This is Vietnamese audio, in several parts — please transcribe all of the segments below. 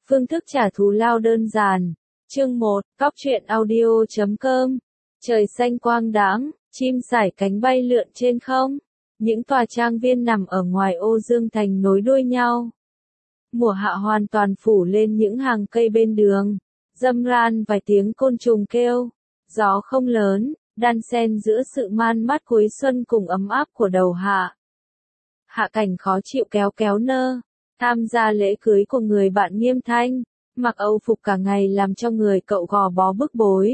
Phương thức trả thù lao đơn giản. Chương 1, Cóc truyện audio.com. Trời xanh quang đãng, chim sải cánh bay lượn trên không. Những tòa trang viên nằm ở ngoài ô Dương Thành nối đuôi nhau. Mùa hạ hoàn toàn phủ lên những hàng cây bên đường. Râm ran vài tiếng côn trùng kêu. Gió không lớn, đan xen giữa sự man mát cuối xuân cùng ấm áp của đầu hạ. Hạ Cảnh khó chịu kéo kéo nơ. Tham gia lễ cưới của người bạn Nghiêm Thanh, mặc âu phục cả ngày làm cho người cậu gò bó bức bối.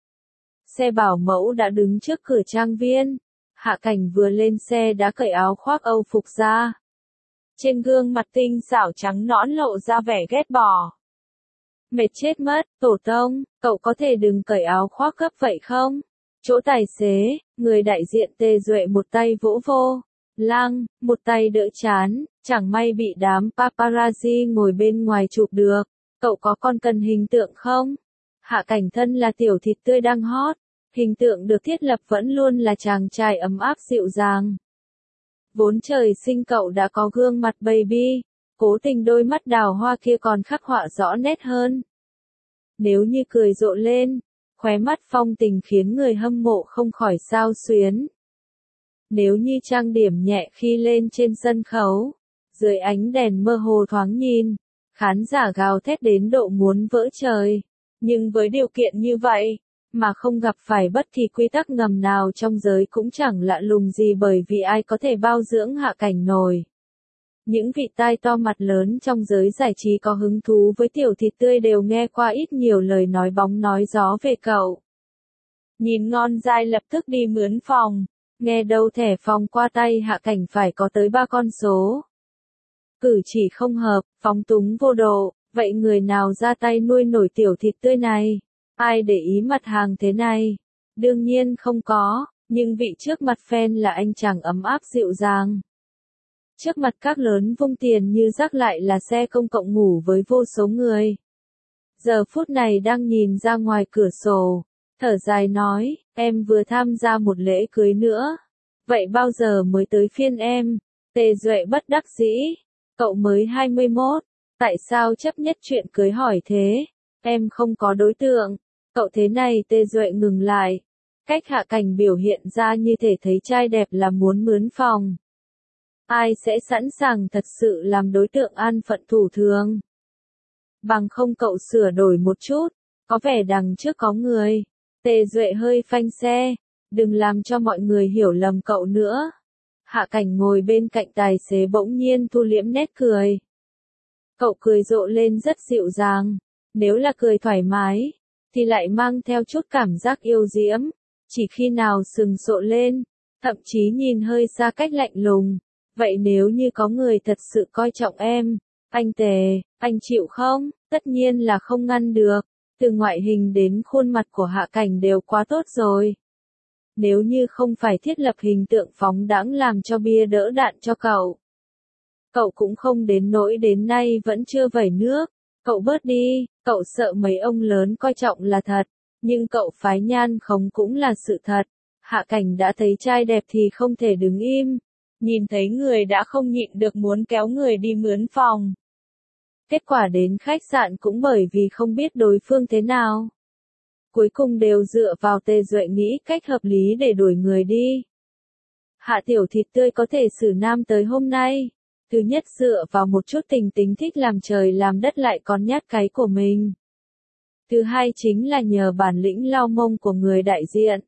Xe bảo mẫu đã đứng trước cửa trang viên. Hạ Cảnh vừa lên xe đã cởi áo khoác âu phục ra. Trên gương mặt tinh xảo trắng nõn lộ ra vẻ ghét bỏ. Mệt chết mất, tổ tông, cậu có thể đừng cởi áo khoác gấp vậy không? Chỗ tài xế, người đại diện Tề Duệ một tay vỗ vô lăng, một tay đỡ chán, chẳng may bị đám paparazzi ngồi bên ngoài chụp được. Cậu có còn cần hình tượng không? Hạ Cảnh thân là tiểu thịt tươi đang hot, hình tượng được thiết lập vẫn luôn là chàng trai ấm áp dịu dàng. Vốn trời sinh cậu đã có gương mặt baby, cố tình đôi mắt đào hoa kia còn khắc họa rõ nét hơn. Nếu như cười rộ lên, khóe mắt phong tình khiến người hâm mộ không khỏi xao xuyến. Nếu như trang điểm nhẹ khi lên trên sân khấu, dưới ánh đèn mơ hồ thoáng nhìn, khán giả gào thét đến độ muốn vỡ trời. Nhưng với điều kiện như vậy, mà không gặp phải bất kỳ quy tắc ngầm nào trong giới cũng chẳng lạ lùng gì, bởi vì ai có thể bao dưỡng Hạ Cảnh nổi. Những vị tai to mặt lớn trong giới giải trí có hứng thú với tiểu thịt tươi đều nghe qua ít nhiều lời nói bóng nói gió về cậu. Nhìn ngon dai lập tức đi mướn phòng, nghe đâu thẻ phòng qua tay Hạ Cảnh phải có tới 3 con số. Cử chỉ không hợp, phóng túng vô độ, vậy người nào ra tay nuôi nổi tiểu thịt tươi này? Ai để ý mặt hàng thế này? Đương nhiên không có, nhưng vị trước mặt fan là anh chàng ấm áp dịu dàng. Trước mặt các lớn vung tiền như rác lại là xe công cộng ngủ với vô số người. Giờ phút này đang nhìn ra ngoài cửa sổ, thở dài nói, em vừa tham gia một lễ cưới nữa. Vậy bao giờ mới tới phiên em? Tề Duệ bất đắc dĩ, cậu mới 21, tại sao chấp nhất chuyện cưới hỏi thế? Em không có đối tượng. Cậu thế này. Tề Duệ ngừng lại. Cách Hạ Cảnh biểu hiện ra như thể thấy trai đẹp là muốn mướn phòng. Ai sẽ sẵn sàng thật sự làm đối tượng an phận thủ thường? Bằng không cậu sửa đổi một chút, có vẻ đằng trước có người. Tề Duệ hơi phanh xe, đừng làm cho mọi người hiểu lầm cậu nữa. Hạ Cảnh ngồi bên cạnh tài xế bỗng nhiên thu liễm nét cười. Cậu cười rộ lên rất dịu dàng, nếu là cười thoải mái, thì lại mang theo chút cảm giác yêu diễm, chỉ khi nào sừng sộ lên, thậm chí nhìn hơi xa cách lạnh lùng. Vậy nếu như có người thật sự coi trọng em, anh Tề, anh chịu không? Tất nhiên là không ngăn được, từ ngoại hình đến khuôn mặt của Hạ Cảnh đều quá tốt rồi. Nếu như không phải thiết lập hình tượng phóng đãng làm cho bia đỡ đạn cho cậu, cậu cũng không đến nỗi đến nay vẫn chưa vẩy nước. Cậu bớt đi, cậu sợ mấy ông lớn coi trọng là thật, nhưng cậu phái nhan khống cũng là sự thật. Hạ Cảnh đã thấy trai đẹp thì không thể đứng im, nhìn thấy người đã không nhịn được muốn kéo người đi mướn phòng. Kết quả đến khách sạn cũng bởi vì không biết đối phương thế nào. Cuối cùng đều dựa vào Tề Duệ nghĩ cách hợp lý để đuổi người đi. Hạ tiểu thịt tươi có thể xử nam tới hôm nay. Thứ nhất dựa vào một chút tình tính thích làm trời làm đất lại còn nhát cái của mình. Thứ hai chính là nhờ bản lĩnh lau mông của người đại diện.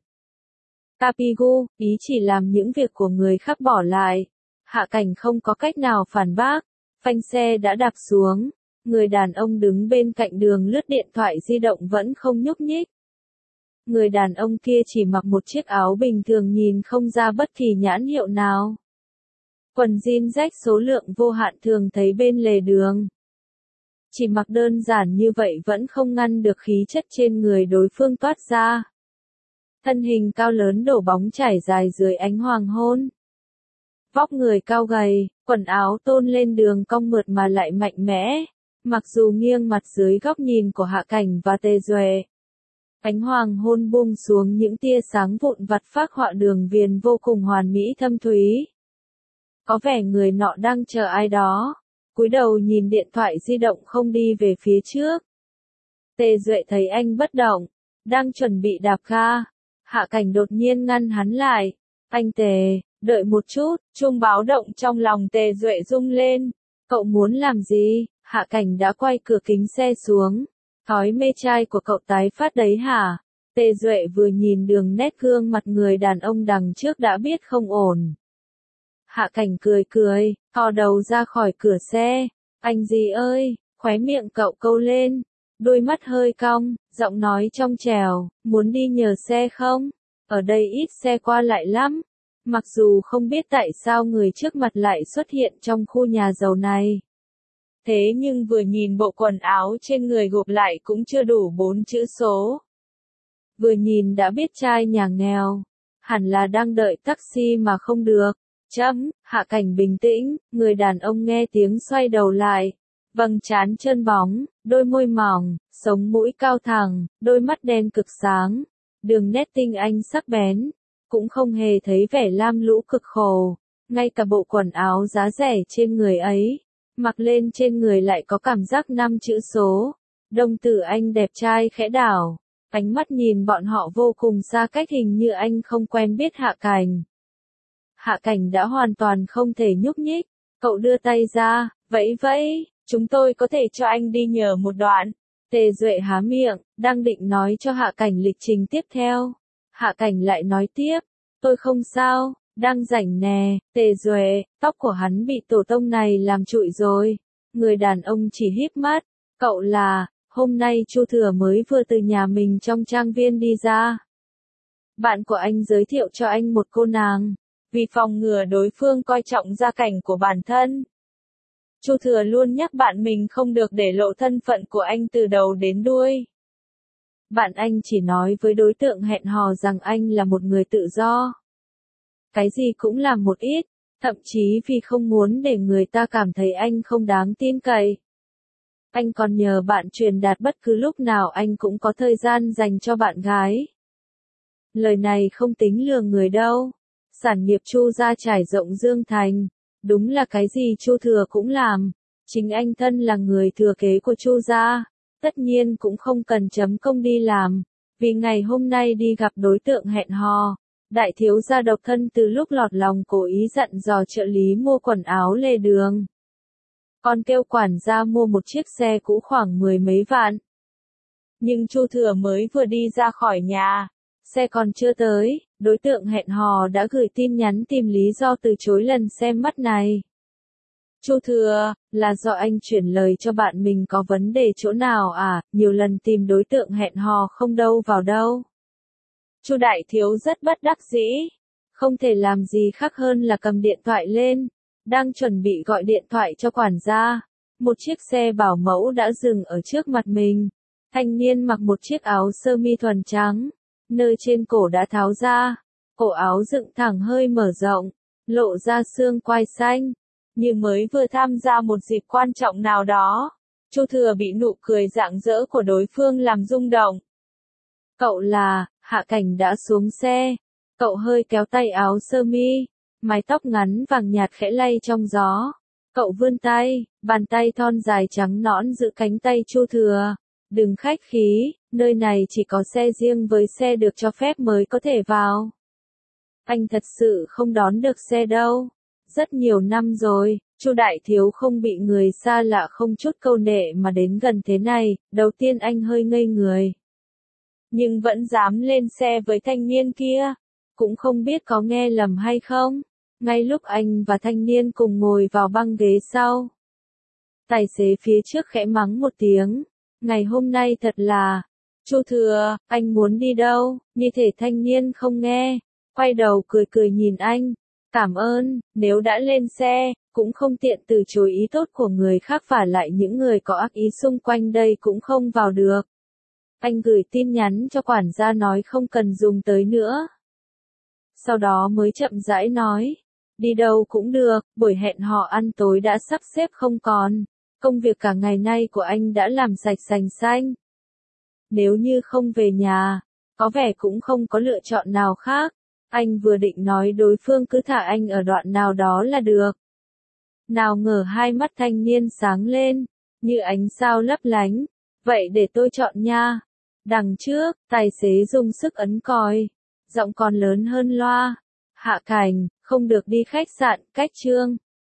Capigu, ý chỉ làm những việc của người khác bỏ lại. Hạ Cảnh không có cách nào phản bác, phanh xe đã đạp xuống. Người đàn ông đứng bên cạnh đường lướt điện thoại di động vẫn không nhúc nhích. Người đàn ông kia chỉ mặc một chiếc áo bình thường nhìn không ra bất kỳ nhãn hiệu nào. Quần jean rách số lượng vô hạn thường thấy bên lề đường. Chỉ mặc đơn giản như vậy vẫn không ngăn được khí chất trên người đối phương toát ra. Thân hình cao lớn đổ bóng trải dài dưới ánh hoàng hôn. Vóc người cao gầy, quần áo tôn lên đường cong mượt mà lại mạnh mẽ. Mặc dù nghiêng mặt dưới góc nhìn của Hạ Cảnh và Tề Duệ, ánh hoàng hôn buông xuống những tia sáng vụn vặt phác họa đường viền vô cùng hoàn mỹ thâm thúy. Có vẻ người nọ đang chờ ai đó. cúi đầu nhìn điện thoại di động không đi về phía trước. Tề Duệ thấy anh bất động, đang chuẩn bị đạp ga. Hạ Cảnh đột nhiên ngăn hắn lại. Anh Tề, đợi một chút, chuông báo động trong lòng Tề Duệ rung lên. Cậu muốn làm gì? Hạ Cảnh đã quay cửa kính xe xuống. Thói mê trai của cậu tái phát đấy hả? Tề Duệ vừa nhìn đường nét gương mặt người đàn ông đằng trước đã biết không ổn. Hạ Cảnh cười cười, thò đầu ra khỏi cửa xe. Anh gì ơi, khóe miệng cậu câu lên. Đôi mắt hơi cong, giọng nói trong trẻo, muốn đi nhờ xe không? Ở đây ít xe qua lại lắm. Mặc dù không biết tại sao người trước mặt lại xuất hiện trong khu nhà giàu này. Thế nhưng vừa nhìn bộ quần áo trên người gộp lại cũng chưa đủ 4 chữ số. Vừa nhìn đã biết trai nhà nghèo. Hẳn là đang đợi taxi mà không được. Hạ Cảnh bình tĩnh, người đàn ông nghe tiếng xoay đầu lại. Vầng trán trơn bóng, đôi môi mỏng, sống mũi cao thẳng, đôi mắt đen cực sáng. Đường nét tinh anh sắc bén. Cũng không hề thấy vẻ lam lũ cực khổ. Ngay cả bộ quần áo giá rẻ trên người ấy. Mặc lên trên người lại có cảm giác 5 chữ số. Đồng tử anh đẹp trai khẽ đảo. Ánh mắt nhìn bọn họ vô cùng xa cách, hình như anh không quen biết Hạ Cảnh. Hạ Cảnh đã hoàn toàn không thể nhúc nhích. Cậu đưa tay ra, vẫy vẫy, chúng tôi có thể cho anh đi nhờ một đoạn. Tề Duệ há miệng, đang định nói cho Hạ Cảnh lịch trình tiếp theo. Hạ Cảnh lại nói tiếp, tôi không sao, đang rảnh nè. Tề Duệ, tóc của hắn bị tổ tông này làm trụi rồi. Người đàn ông chỉ híp mắt, cậu là, hôm nay Chu Thừa mới vừa từ nhà mình trong trang viên đi ra. Bạn của anh giới thiệu cho anh một cô nàng, vì phòng ngừa đối phương coi trọng gia cảnh của bản thân. Chu Thừa luôn nhắc bạn mình không được để lộ thân phận của anh từ đầu đến đuôi. Bạn anh chỉ nói với đối tượng hẹn hò rằng anh là một người tự do. Cái gì cũng làm một ít, thậm chí vì không muốn để người ta cảm thấy anh không đáng tin cậy. Anh còn nhờ bạn truyền đạt bất cứ lúc nào anh cũng có thời gian dành cho bạn gái. Lời này không tính lừa người đâu. Sản nghiệp Chu gia trải rộng Dương Thành, đúng là cái gì Chu Thừa cũng làm. Chính anh thân là người thừa kế của Chu gia, tất nhiên cũng không cần chấm công đi làm, vì ngày hôm nay đi gặp đối tượng hẹn hò. Đại thiếu gia độc thân từ lúc lọt lòng cố ý dặn dò trợ lý mua quần áo lề đường. Còn kêu quản gia mua một chiếc xe cũ khoảng 10 mấy vạn. Nhưng Chu Thừa mới vừa đi ra khỏi nhà, xe còn chưa tới, đối tượng hẹn hò đã gửi tin nhắn tìm lý do từ chối lần xem mắt này. Chu Thừa, là do anh chuyển lời cho bạn mình có vấn đề chỗ nào à, nhiều lần tìm đối tượng hẹn hò không đâu vào đâu. Chu đại thiếu rất bất đắc dĩ, không thể làm gì khác hơn là cầm điện thoại lên, đang chuẩn bị gọi điện thoại cho quản gia. Một chiếc xe bảo mẫu đã dừng ở trước mặt mình. Thanh niên mặc một chiếc áo sơ mi thuần trắng, nơi trên cổ đã tháo ra, cổ áo dựng thẳng hơi mở rộng, lộ ra xương quai xanh, như mới vừa tham gia một dịp quan trọng nào đó. Chu Thừa bị nụ cười rạng rỡ của đối phương làm rung động. Cậu là, Hạ Cảnh đã xuống xe, cậu hơi kéo tay áo sơ mi, mái tóc ngắn vàng nhạt khẽ lay trong gió. Cậu vươn tay, bàn tay thon dài trắng nõn giữ cánh tay Chu Thừa. Đừng khách khí, nơi này chỉ có xe riêng với xe được cho phép mới có thể vào. Anh thật sự không đón được xe đâu. Rất nhiều năm rồi, Chu đại thiếu không bị người xa lạ không chút câu nệ mà đến gần thế này, đầu tiên anh hơi ngây người. Nhưng vẫn dám lên xe với thanh niên kia, cũng không biết có nghe lầm hay không. Ngay lúc anh và thanh niên cùng ngồi vào băng ghế sau, tài xế phía trước khẽ mắng một tiếng. Ngày hôm nay thật là, Chu Thừa, anh muốn đi đâu? Như thể thanh niên không nghe, quay đầu cười cười nhìn anh. Cảm ơn, nếu đã lên xe, cũng không tiện từ chối ý tốt của người khác, và lại những người có ác ý xung quanh đây cũng không vào được. Anh gửi tin nhắn cho quản gia nói không cần dùng tới nữa. Sau đó mới chậm rãi nói, đi đâu cũng được, buổi hẹn hò ăn tối đã sắp xếp không còn. Công việc cả ngày nay của anh đã làm sạch sành xanh. Nếu như không về nhà, có vẻ cũng không có lựa chọn nào khác. Anh vừa định nói đối phương cứ thả anh ở đoạn nào đó là được. Nào ngờ hai mắt thanh niên sáng lên, như ánh sao lấp lánh. Vậy để tôi chọn nha. Đằng trước, tài xế dùng sức ấn còi. Giọng còn lớn hơn loa. Hạ Cảnh, không được đi khách sạn, cách Trương.